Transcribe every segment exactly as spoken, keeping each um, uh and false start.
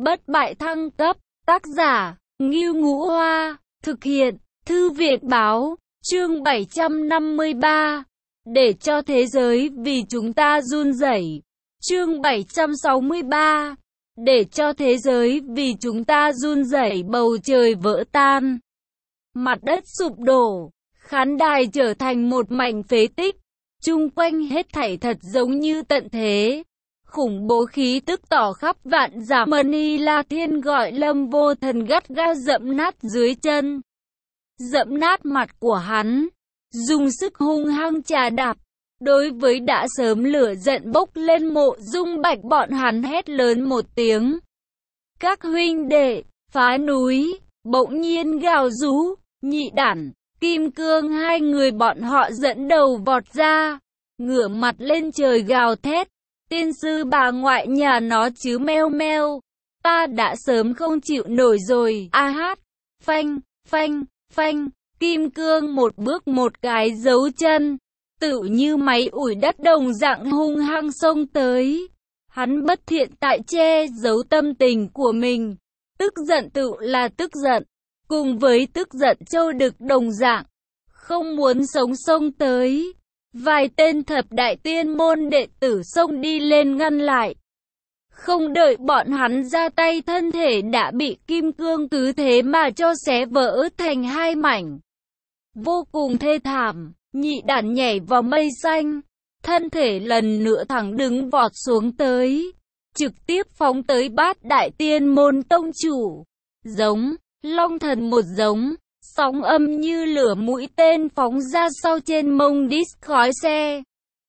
Bất bại thăng cấp, tác giả, Ngưu Ngũ Hoa, thực hiện, Thư viện Báo, chương bảy trăm năm mươi ba, để cho thế giới vì chúng ta run rẩy. Chương bảy trăm sáu mươi ba, để cho thế giới vì chúng ta run rẩy. Bầu trời vỡ tan, mặt đất sụp đổ, khán đài trở thành một mảnh phế tích, chung quanh hết thảy thật giống như tận thế. Khủng bố khí tức tỏ khắp vạn dặm. Mani La Thiên gọi Lâm Vô Thần gắt gao dẫm nát dưới chân, dẫm nát mặt của hắn, dùng sức hung hăng chà đạp. Đối với đã sớm lửa giận bốc lên Mộ Dung Bạch, bọn hắn hét lớn một tiếng. Các huynh đệ, phá núi, bỗng nhiên gào rú, Nhị Đản, Kim Cương hai người bọn họ dẫn đầu vọt ra, ngửa mặt lên trời gào thét. Tiên sư bà ngoại nhà nó chứ meo meo, ta đã sớm không chịu nổi rồi. A hát, phanh, phanh, phanh, Kim Cương một bước một cái dấu chân, tự như máy ủi đất đồng dạng hung hăng xông tới. Hắn bất thiện tại che giấu tâm tình của mình, tức giận tự là tức giận, cùng với tức giận châu đực đồng dạng, không muốn sống xông tới. Vài tên thập đại tiên môn đệ tử xông đi lên ngăn lại. Không đợi bọn hắn ra tay, thân thể đã bị Kim Cương cứ thế mà cho xé vỡ thành hai mảnh. Vô cùng thê thảm, Nhị Đản nhảy vào mây xanh, thân thể lần nữa thẳng đứng vọt xuống tới, trực tiếp phóng tới Bát đại tiên môn tông chủ. Giống, Long Thần một giống. Sóng âm như lửa mũi tên phóng ra sau trên mông disc khói xe,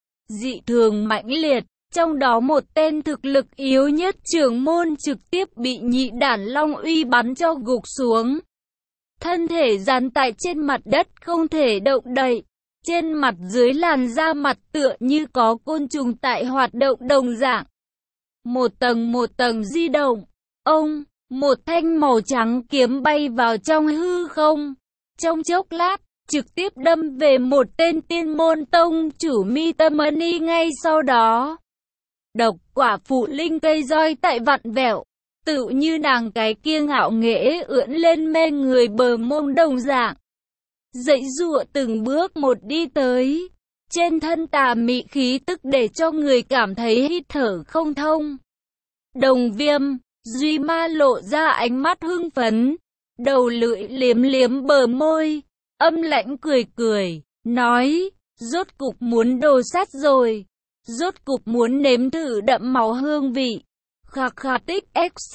dị thường mãnh liệt. Trong đó một tên thực lực yếu nhất trưởng môn trực tiếp bị Nhị Đản Long uy bắn cho gục xuống, thân thể dán tại trên mặt đất không thể động đậy. Trên mặt dưới làn da mặt tựa như có côn trùng tại hoạt động đồng dạng, một tầng một tầng di động. Ông, một thanh màu trắng kiếm bay vào trong hư không, trong chốc lát, trực tiếp đâm về một tên tiên môn tông chủ Mi Tâm Mani. Ngay sau đó, độc quả phụ linh cây roi tại vặn vẹo, tự như nàng cái kia ngạo nghễ ưỡn lên mê người bờ mông đồng dạng, dãy giụa từng bước một đi tới. Trên thân tà mị khí tức để cho người cảm thấy hít thở không thông. Đồng Viêm, Duy Ma lộ ra ánh mắt hưng phấn, đầu lưỡi liếm liếm bờ môi, âm lãnh cười cười, nói, rốt cục muốn đồ sát rồi, rốt cục muốn nếm thử đậm máu hương vị. Khạc khạc tích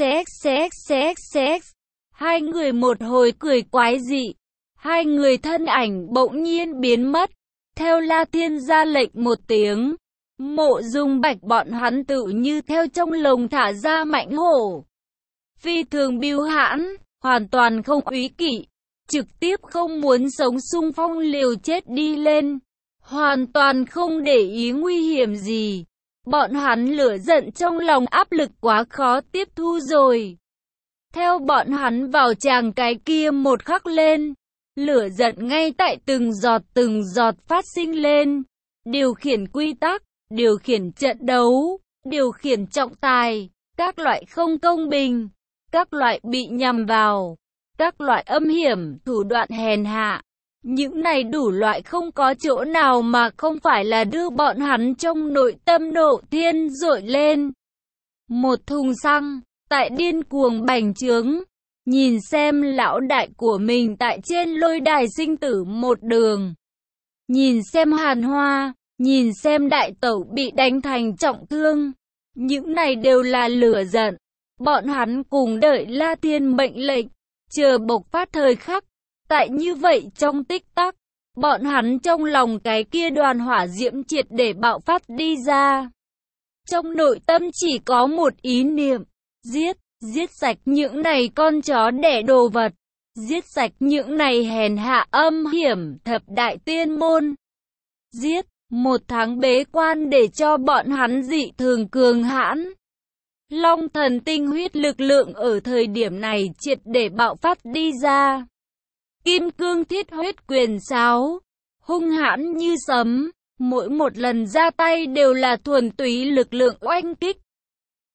xxxxx. Hai người một hồi cười quái dị, hai người thân ảnh bỗng nhiên biến mất. Theo La Thiên ra lệnh một tiếng, Mộ Dung Bạch bọn hắn tự như theo trong lồng thả ra mãnh hổ, phi thường bưu hãn, hoàn toàn không úy kỵ, trực tiếp không muốn sống xung phong liều chết đi lên, hoàn toàn không để ý nguy hiểm gì. Bọn hắn lửa giận trong lòng áp lực quá khó tiếp thu rồi. Theo bọn hắn vào tràng cái kia một khắc lên, lửa giận ngay tại từng giọt từng giọt phát sinh lên. Điều khiển quy tắc, điều khiển trận đấu, điều khiển trọng tài, các loại không công bình, các loại bị nhằm vào, các loại âm hiểm, thủ đoạn hèn hạ. Những này đủ loại không có chỗ nào mà không phải là đưa bọn hắn trong nội tâm nộ thiên dội lên. Một thùng xăng, tại điên cuồng bành trướng, nhìn xem lão đại của mình tại trên lôi đài sinh tử một đường. Nhìn xem Hàn Hoa, nhìn xem đại tẩu bị đánh thành trọng thương. Những này đều là lửa giận. Bọn hắn cùng đợi La Thiên mệnh lệnh, chờ bộc phát thời khắc. Tại như vậy trong tích tắc, bọn hắn trong lòng cái kia đoàn hỏa diễm triệt để bạo phát đi ra. Trong nội tâm chỉ có một ý niệm, giết, giết sạch những này con chó đẻ đồ vật, giết sạch những này hèn hạ âm hiểm thập đại tiên môn. Giết, một tháng bế quan để cho bọn hắn dị thường cường hãn. Long thần tinh huyết lực lượng ở thời điểm này triệt để bạo phát đi ra. Kim cương thiết huyết quyền sáo, hung hãn như sấm, mỗi một lần ra tay đều là thuần túy lực lượng oanh kích.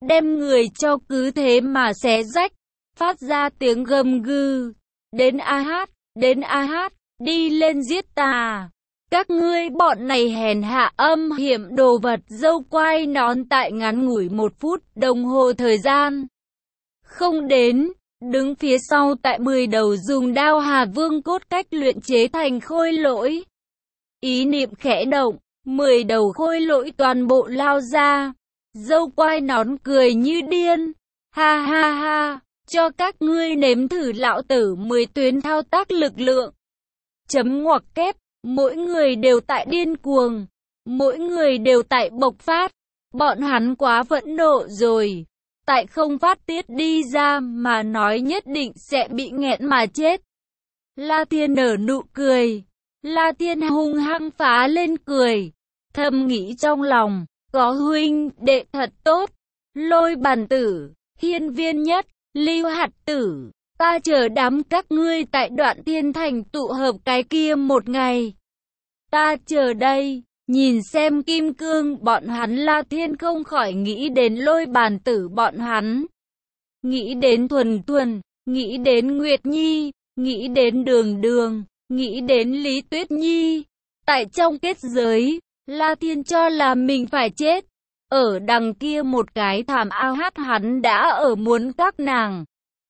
đem người cho cứ thế mà xé rách, phát ra tiếng gầm gừ. Đến a hát, đến a hát, đi lên giết ta. Các ngươi bọn này hèn hạ âm hiểm đồ vật. Dâu quai nón tại ngắn ngủi một phút đồng hồ thời gian không đến, đứng phía sau tại mười đầu dùng đao Hà Vương cốt cách luyện chế thành khôi lỗi. Ý niệm khẽ động, mười đầu khôi lỗi toàn bộ lao ra. Dâu quai nón cười như điên. Ha ha ha, cho các ngươi nếm thử lão tử mười tuyến thao tác lực lượng. Chấm ngoặc kép, mỗi người đều tại điên cuồng, mỗi người đều tại bộc phát. Bọn hắn quá phẫn nộ rồi, tại không phát tiết đi ra mà nói nhất định sẽ bị nghẹn mà chết. La Thiên nở nụ cười, La Thiên hung hăng phá lên cười, thầm nghĩ trong lòng, có huynh đệ thật tốt. Lôi Bàn Tử, Hiên Viên Nhất, Lưu Hạt Tử, ta chờ đám các ngươi tại Đoạn Thiên Thành tụ hợp cái kia một ngày. Ta chờ đây, nhìn xem kim cương bọn hắn. La Thiên không khỏi nghĩ đến Lôi Bàn Tử bọn hắn, nghĩ đến Thuần Thuần, nghĩ đến Nguyệt Nhi, nghĩ đến Đường Đường, nghĩ đến Lý Tuyết Nhi. Tại trong kết giới, La Thiên cho là mình phải chết. Ở đằng kia một cái thảm ao hát hắn đã ở muốn các nàng.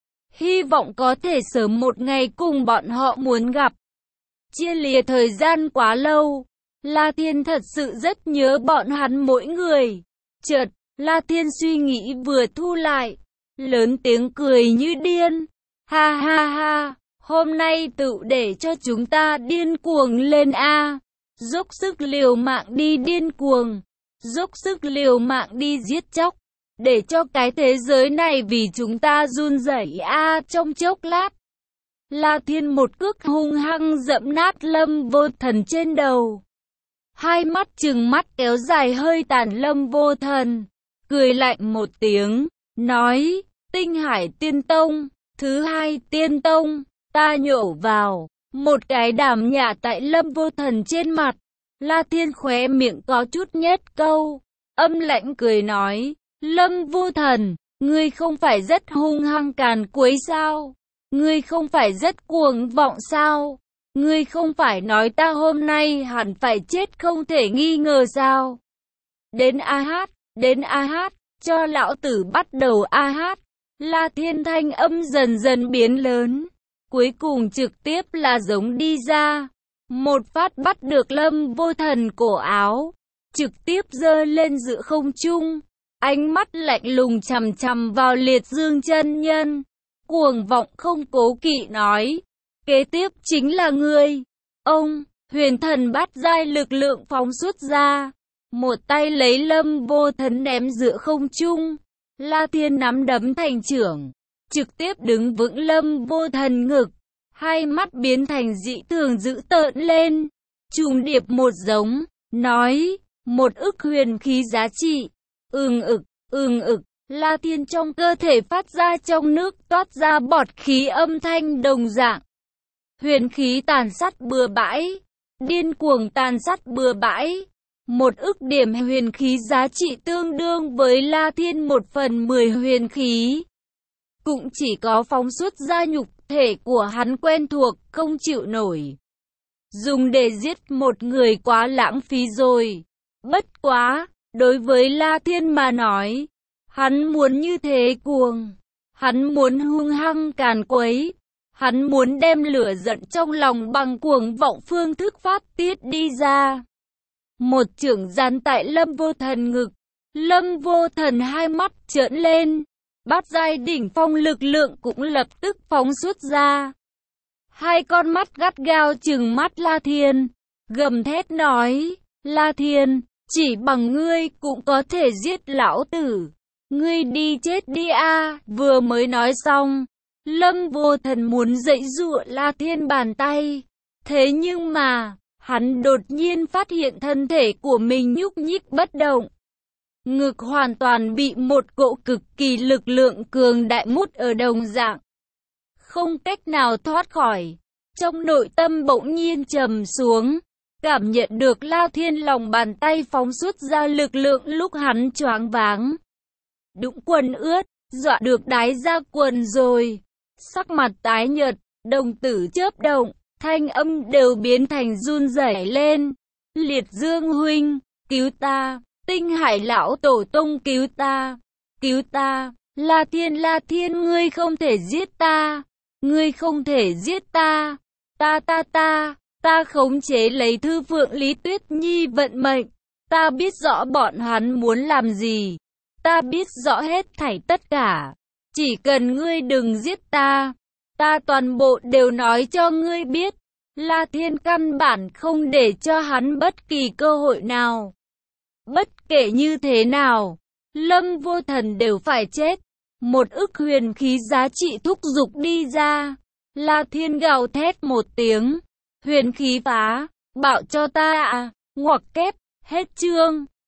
Hy vọng có thể sớm một ngày cùng bọn họ muốn gặp. Chia lìa thời gian quá lâu, La Thiên thật sự rất nhớ bọn hắn mỗi người. Chợt, La Thiên suy nghĩ vừa thu lại, lớn tiếng cười như điên. Ha ha ha, hôm nay tự để cho chúng ta điên cuồng lên a. Dốc sức liều mạng đi điên cuồng, dốc sức liều mạng đi giết chóc, để cho cái thế giới này vì chúng ta run rẩy a. Trong chốc lát, La Thiên một cước hung hăng dẫm nát Lâm Vô Thần trên đầu. Hai mắt trừng mắt kéo dài hơi tàn Lâm Vô Thần, cười lạnh một tiếng, nói, Tinh Hải Tiên Tông, thứ hai Tiên Tông, ta nhổ vào. Một cái đàm nhả tại Lâm Vô Thần trên mặt. La Thiên khóe miệng có chút nhếch câu, âm lãnh cười nói, Lâm Vô Thần, ngươi không phải rất hung hăng càn quấy sao? Ngươi không phải rất cuồng vọng sao? Ngươi không phải nói ta hôm nay hẳn phải chết không thể nghi ngờ sao? Đến a hát, đến a hát, cho lão tử bắt đầu a hát. La Thiên thanh âm dần dần biến lớn, cuối cùng trực tiếp là giống đi ra. Một phát bắt được Lâm Vô Thần cổ áo, trực tiếp giơ lên giữa không trung, ánh mắt lạnh lùng chằm chằm vào Liệt Dương chân nhân, cuồng vọng không cố kỵ nói, kế tiếp chính là ngươi. Ông, huyền thần bát giai lực lượng phóng xuất ra, một tay lấy Lâm Vô Thần ném giữa không trung. La Thiên nắm đấm thành trưởng, trực tiếp đứng vững Lâm Vô Thần ngực, hai mắt biến thành dị thường dữ tợn lên, trùng điệp một giống, nói, một ức huyền khí giá trị, ưng ực, ưng ực. La Thiên trong cơ thể phát ra trong nước toát ra bọt khí âm thanh đồng dạng. Huyền khí tàn sát bừa bãi, điên cuồng tàn sát bừa bãi. Một ức điểm huyền khí giá trị tương đương với La Thiên một phần mười huyền khí. Cũng chỉ có phóng xuất ra nhục thể của hắn quen thuộc, không chịu nổi. Dùng để giết một người quá lãng phí rồi. Bất quá, đối với La Thiên mà nói, hắn muốn như thế cuồng. Hắn muốn hung hăng càn quấy. Hắn muốn đem lửa giận trong lòng bằng cuồng vọng phương thức phát tiết đi ra. Một chưởng giáng tại Lâm Vô Thần ngực. Lâm Vô Thần hai mắt trợn lên. Bát giai đỉnh phong lực lượng cũng lập tức phóng xuất ra. Hai con mắt gắt gao trừng mắt La Thiên, gầm thét nói, La Thiên, chỉ bằng ngươi cũng có thể giết lão tử. Ngươi đi chết đi a. Vừa mới nói xong, Lâm Vô Thần muốn dậy dụa La Thiên bàn tay. Thế nhưng mà, hắn đột nhiên phát hiện thân thể của mình nhúc nhích bất động. Ngực hoàn toàn bị một cỗ cực kỳ lực lượng cường đại mút ở đồng dạng. Không cách nào thoát khỏi. Trong nội tâm bỗng nhiên trầm xuống. Cảm nhận được La Thiên lòng bàn tay phóng xuất ra lực lượng lúc hắn choáng váng. đũng quần ướt, dọa được đái ra quần rồi. Sắc mặt tái nhợt, đồng tử chớp động, thanh âm đều biến thành run rẩy lên. Liệt Dương huynh, cứu ta, Tinh Hải lão tổ tông cứu ta, cứu ta, La Thiên La Thiên ngươi không thể giết ta, ngươi không thể giết ta, ta ta ta, ta khống chế lấy Thư Phượng Lý Tuyết Nhi vận mệnh, ta biết rõ bọn hắn muốn làm gì, ta biết rõ hết thảy tất cả, chỉ cần ngươi đừng giết ta, ta toàn bộ đều nói cho ngươi biết. La Thiên căn bản không để cho hắn bất kỳ cơ hội nào. Bất kể như thế nào, Lâm Vô Thần đều phải chết. Một ức huyền khí giá trị thúc giục đi ra. La Thiên gào thét một tiếng. Huyền khí phá, bạo cho ta à, ngoặc kép, hết chương.